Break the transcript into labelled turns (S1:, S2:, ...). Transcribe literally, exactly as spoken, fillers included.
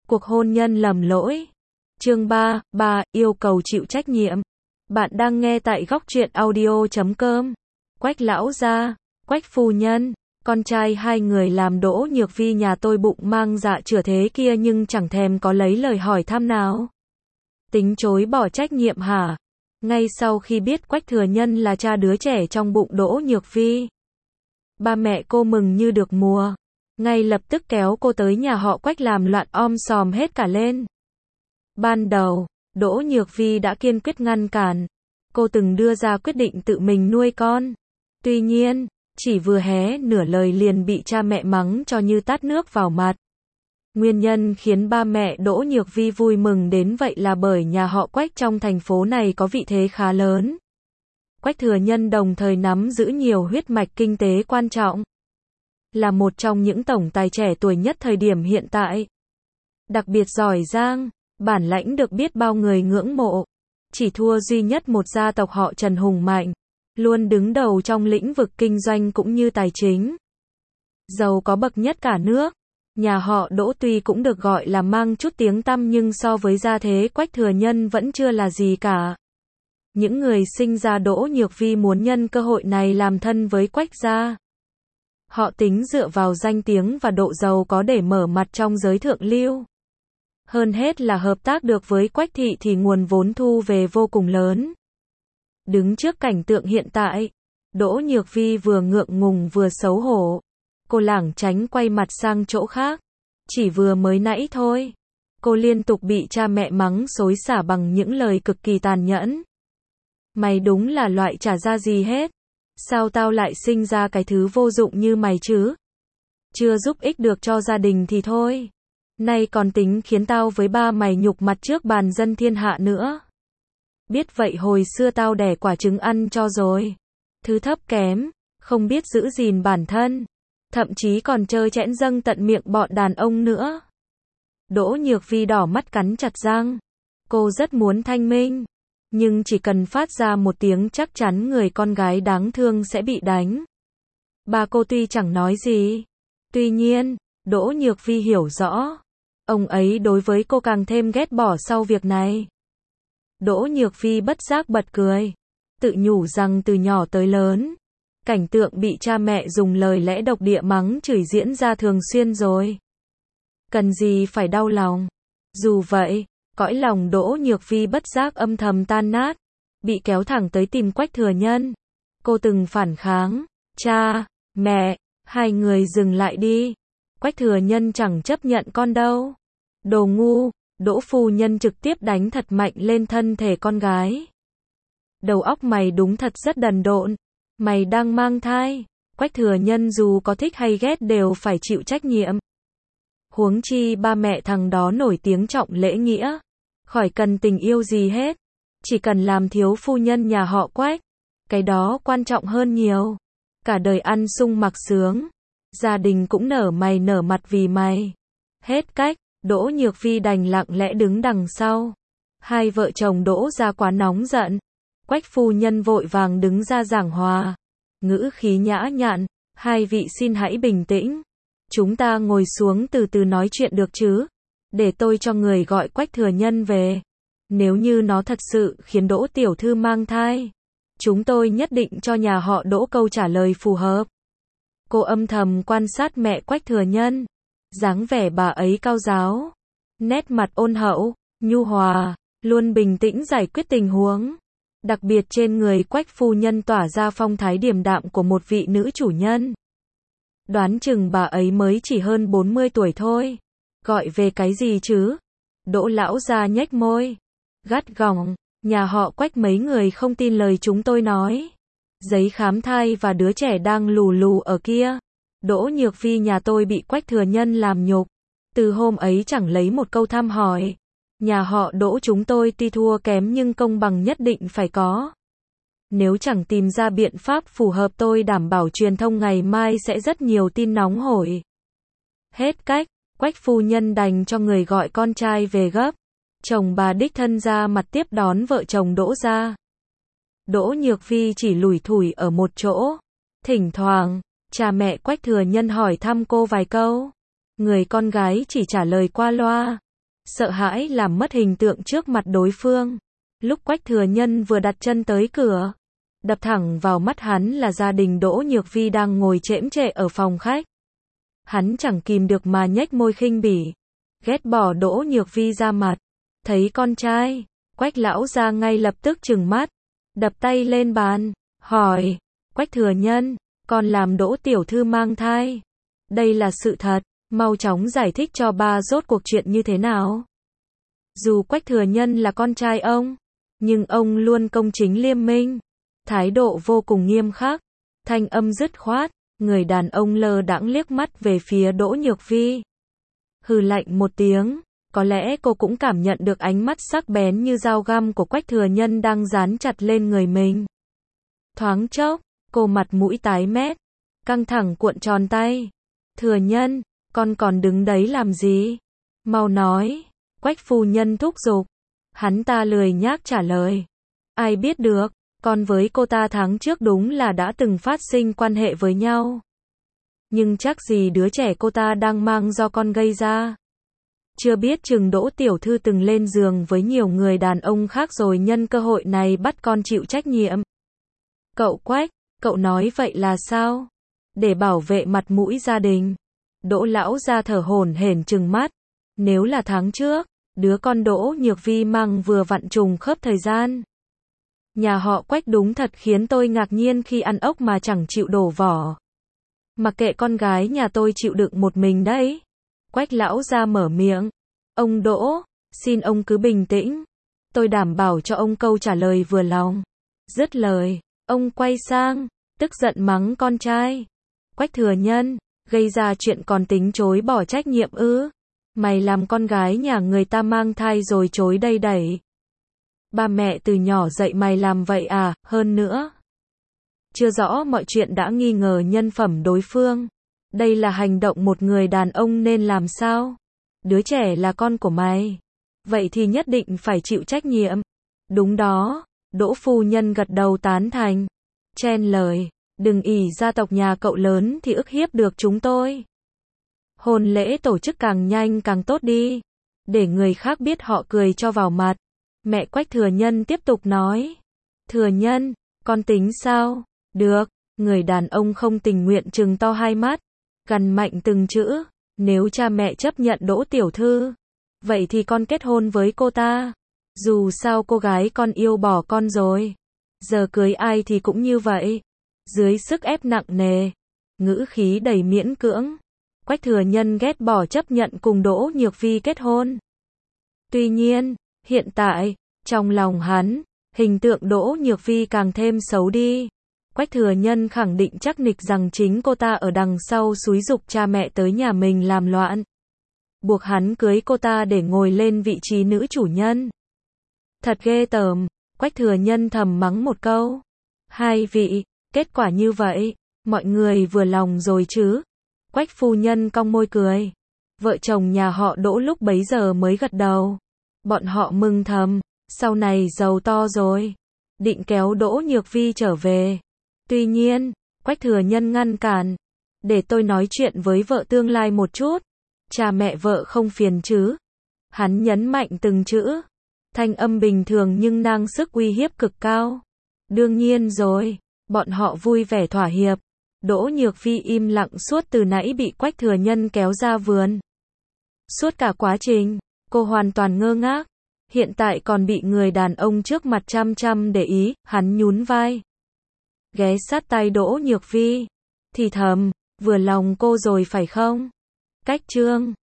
S1: Cuộc hôn nhân lầm lỗi. Chương ba, ba, yêu cầu chịu trách nhiệm. Bạn đang nghe tại góc truyện audio chấm com. Quách lão gia, Quách phu nhân, con trai hai người làm Đỗ Nhược Vi nhà tôi bụng mang dạ chửa thế kia nhưng chẳng thèm có lấy lời hỏi thăm nào. Tính chối bỏ trách nhiệm hả? Ngay sau khi biết Quách Thừa Nhân là cha đứa trẻ trong bụng Đỗ Nhược Vi, ba mẹ cô mừng như được mùa, ngay lập tức kéo cô tới nhà họ Quách làm loạn om sòm hết cả lên. Ban đầu, Đỗ Nhược Vi đã kiên quyết ngăn cản. Cô từng đưa ra quyết định tự mình nuôi con. Tuy nhiên, chỉ vừa hé nửa lời liền bị cha mẹ mắng cho như tát nước vào mặt. Nguyên nhân khiến ba mẹ Đỗ Nhược Vi vui mừng đến vậy là bởi nhà họ Quách trong thành phố này có vị thế khá lớn. Quách Thừa Nhân đồng thời nắm giữ nhiều huyết mạch kinh tế quan trọng, là một trong những tổng tài trẻ tuổi nhất thời điểm hiện tại. Đặc biệt giỏi giang, bản lãnh được biết bao người ngưỡng mộ. Chỉ thua duy nhất một gia tộc họ Trần hùng mạnh, luôn đứng đầu trong lĩnh vực kinh doanh cũng như tài chính. Giàu có bậc nhất cả nước. Nhà họ Đỗ tuy cũng được gọi là mang chút tiếng tăm nhưng so với gia thế Quách Thừa Nhân vẫn chưa là gì cả. Những người sinh ra Đỗ Nhược Vi muốn nhân cơ hội này làm thân với Quách gia. Họ tính dựa vào danh tiếng và độ giàu có để mở mặt trong giới thượng lưu. Hơn hết là hợp tác được với Quách thị thì nguồn vốn thu về vô cùng lớn. Đứng trước cảnh tượng hiện tại, Đỗ Nhược Vi vừa ngượng ngùng vừa xấu hổ. Cô lảng tránh quay mặt sang chỗ khác. Chỉ vừa mới nãy thôi, cô liên tục bị cha mẹ mắng xối xả bằng những lời cực kỳ tàn nhẫn. Mày đúng là loại chả ra gì hết. Sao tao lại sinh ra cái thứ vô dụng như mày chứ? Chưa giúp ích được cho gia đình thì thôi, nay còn tính khiến tao với ba mày nhục mặt trước bàn dân thiên hạ nữa. Biết vậy hồi xưa tao đẻ quả trứng ăn cho rồi. Thứ thấp kém, không biết giữ gìn bản thân, thậm chí còn trơ trẽn dâng tận miệng bọn đàn ông nữa. Đỗ Nhược Vi đỏ mắt cắn chặt răng. Cô rất muốn thanh minh, nhưng chỉ cần phát ra một tiếng chắc chắn người con gái đáng thương sẽ bị đánh. Ba cô tuy chẳng nói gì, tuy nhiên, Đỗ Nhược Vi hiểu rõ, ông ấy đối với cô càng thêm ghét bỏ sau việc này. Đỗ Nhược Vi bất giác bật cười, tự nhủ rằng từ nhỏ tới lớn, cảnh tượng bị cha mẹ dùng lời lẽ độc địa mắng chửi diễn ra thường xuyên rồi. Cần gì phải đau lòng. Dù vậy, cõi lòng Đỗ Nhược Vi bất giác âm thầm tan nát, bị kéo thẳng tới tìm Quách Thừa Nhân. Cô từng phản kháng, cha, mẹ, hai người dừng lại đi. Quách Thừa Nhân chẳng chấp nhận con đâu. Đồ ngu, Đỗ phu nhân trực tiếp đánh thật mạnh lên thân thể con gái. Đầu óc mày đúng thật rất đần độn. Mày đang mang thai. Quách Thừa Nhân dù có thích hay ghét đều phải chịu trách nhiệm. Huống chi ba mẹ thằng đó nổi tiếng trọng lễ nghĩa, khỏi cần tình yêu gì hết, chỉ cần làm thiếu phu nhân nhà họ Quách, cái đó quan trọng hơn nhiều. Cả đời ăn sung mặc sướng, gia đình cũng nở mày nở mặt vì mày. Hết cách, Đỗ Nhược Vi đành lặng lẽ đứng đằng sau. Hai vợ chồng Đỗ ra quá nóng giận. Quách phu nhân vội vàng đứng ra giảng hòa, ngữ khí nhã nhặn, hai vị xin hãy bình tĩnh. Chúng ta ngồi xuống từ từ nói chuyện được chứ? Để tôi cho người gọi Quách Thừa Nhân về. Nếu như nó thật sự khiến Đỗ tiểu thư mang thai, chúng tôi nhất định cho nhà họ Đỗ câu trả lời phù hợp. Cô âm thầm quan sát mẹ Quách Thừa Nhân. Dáng vẻ bà ấy cao giáo, nét mặt ôn hậu, nhu hòa, luôn bình tĩnh giải quyết tình huống. Đặc biệt trên người Quách phu nhân tỏa ra phong thái điềm đạm của một vị nữ chủ nhân. Đoán chừng bà ấy mới chỉ hơn bốn mươi tuổi thôi. Gọi về cái gì chứ? Đỗ lão gia nhếch môi, gắt gỏng, nhà họ Quách mấy người không tin lời chúng tôi nói. Giấy khám thai và đứa trẻ đang lù lù ở kia. Đỗ Nhược Vi nhà tôi bị Quách Thừa Nhân làm nhục. Từ hôm ấy chẳng lấy một câu thăm hỏi. Nhà họ Đỗ chúng tôi tuy thua kém nhưng công bằng nhất định phải có. Nếu chẳng tìm ra biện pháp phù hợp tôi đảm bảo truyền thông ngày mai sẽ rất nhiều tin nóng hổi. Hết cách, Quách phu nhân đành cho người gọi con trai về gấp. Chồng bà đích thân ra mặt tiếp đón vợ chồng Đỗ ra. Đỗ Nhược Vi chỉ lủi thủi ở một chỗ. Thỉnh thoảng, cha mẹ Quách Thừa Nhân hỏi thăm cô vài câu. Người con gái chỉ trả lời qua loa. sợ hãi làm mất hình tượng trước mặt đối phương. Lúc Quách Thừa Nhân vừa đặt chân tới cửa, đập thẳng vào mắt hắn là gia đình Đỗ Nhược Vi đang ngồi chễm chệ ở phòng khách. Hắn chẳng kìm được mà nhếch môi khinh bỉ, ghét bỏ Đỗ Nhược Vi ra mặt. Thấy con trai, Quách lão gia ngay lập tức trừng mắt, đập tay lên bàn, hỏi, Quách Thừa Nhân, con làm Đỗ tiểu thư mang thai. Đây là sự thật, mau chóng giải thích cho ba rốt cuộc chuyện như thế nào. Dù Quách Thừa Nhân là con trai ông, nhưng ông luôn công chính liêm minh, thái độ vô cùng nghiêm khắc, thanh âm dứt khoát, người đàn ông lơ đãng liếc mắt về phía Đỗ Nhược Vi. Hừ lạnh một tiếng, có lẽ cô cũng cảm nhận được ánh mắt sắc bén như dao găm của Quách Thừa Nhân đang dán chặt lên người mình. Thoáng chốc, cô mặt mũi tái mét, căng thẳng cuộn tròn tay. Thừa Nhân, con còn đứng đấy làm gì? Mau nói, Quách phu nhân thúc giục. Hắn ta lười nhác trả lời. Ai biết được, con với cô ta tháng trước đúng là đã từng phát sinh quan hệ với nhau. Nhưng chắc gì đứa trẻ cô ta đang mang do con gây ra. Chưa biết chừng Đỗ tiểu thư từng lên giường với nhiều người đàn ông khác rồi nhân cơ hội này bắt con chịu trách nhiệm. Cậu Quách, cậu nói vậy là sao? Để bảo vệ mặt mũi gia đình. Đỗ lão gia thở hổn hển trừng mắt. Nếu là tháng trước, đứa con Đỗ Nhược Vi mang vừa vặn trùng khớp thời gian. Nhà họ Quách đúng thật khiến tôi ngạc nhiên khi ăn ốc mà chẳng chịu đổ vỏ. Mặc kệ con gái nhà tôi chịu đựng một mình đấy. Quách lão gia mở miệng. Ông Đỗ, xin ông cứ bình tĩnh. Tôi đảm bảo cho ông câu trả lời vừa lòng. Dứt lời, ông quay sang, tức giận mắng con trai. Quách Thừa Nhân, gây ra chuyện còn tính chối bỏ trách nhiệm ư? Mày làm con gái nhà người ta mang thai rồi chối đầy đẩy. Ba mẹ từ nhỏ dạy mày làm vậy à? Hơn nữa, chưa rõ mọi chuyện đã nghi ngờ nhân phẩm đối phương. Đây là hành động một người đàn ông nên làm sao? Đứa trẻ là con của mày, vậy thì nhất định phải chịu trách nhiệm. Đúng đó, Đỗ phu nhân gật đầu tán thành. Chen lời, đừng ỷ gia tộc nhà cậu lớn thì ức hiếp được chúng tôi. Hôn lễ tổ chức càng nhanh càng tốt đi, để người khác biết họ cười cho vào mặt. Mẹ Quách Thừa Nhân tiếp tục nói. Thừa Nhân, con tính sao? Được, người đàn ông không tình nguyện trừng to hai mắt, gằn mạnh từng chữ. Nếu cha mẹ chấp nhận Đỗ tiểu thư, vậy thì con kết hôn với cô ta. Dù sao cô gái con yêu bỏ con rồi, giờ cưới ai thì cũng như vậy. Dưới sức ép nặng nề, ngữ khí đầy miễn cưỡng, Quách Thừa Nhân ghét bỏ chấp nhận cùng Đỗ Nhược Vi kết hôn. Tuy nhiên, hiện tại, trong lòng hắn, hình tượng Đỗ Nhược Vi càng thêm xấu đi. Quách Thừa Nhân khẳng định chắc nịch rằng chính cô ta ở đằng sau xúi giục cha mẹ tới nhà mình làm loạn, buộc hắn cưới cô ta để ngồi lên vị trí nữ chủ nhân. Thật ghê tởm, Quách Thừa Nhân thầm mắng một câu. Hai vị, kết quả như vậy, mọi người vừa lòng rồi chứ? Quách phu nhân cong môi cười. Vợ chồng nhà họ Đỗ lúc bấy giờ mới gật đầu. Bọn họ mừng thầm, sau này giàu to rồi, định kéo Đỗ Nhược Vi trở về. Tuy nhiên, Quách Thừa Nhân ngăn cản. Để tôi nói chuyện với vợ tương lai một chút. Cha mẹ vợ không phiền chứ? Hắn nhấn mạnh từng chữ. Thanh âm bình thường nhưng năng sức uy hiếp cực cao. Đương nhiên rồi, bọn họ vui vẻ thỏa hiệp. Đỗ Nhược Vi im lặng suốt từ nãy bị Quách Thừa Nhân kéo ra vườn. Suốt cả quá trình, cô hoàn toàn ngơ ngác. Hiện tại còn bị người đàn ông trước mặt chăm chăm để ý, hắn nhún vai. Ghé sát tay Đỗ Nhược Vi, thì thầm, vừa lòng cô rồi phải không? Cách chương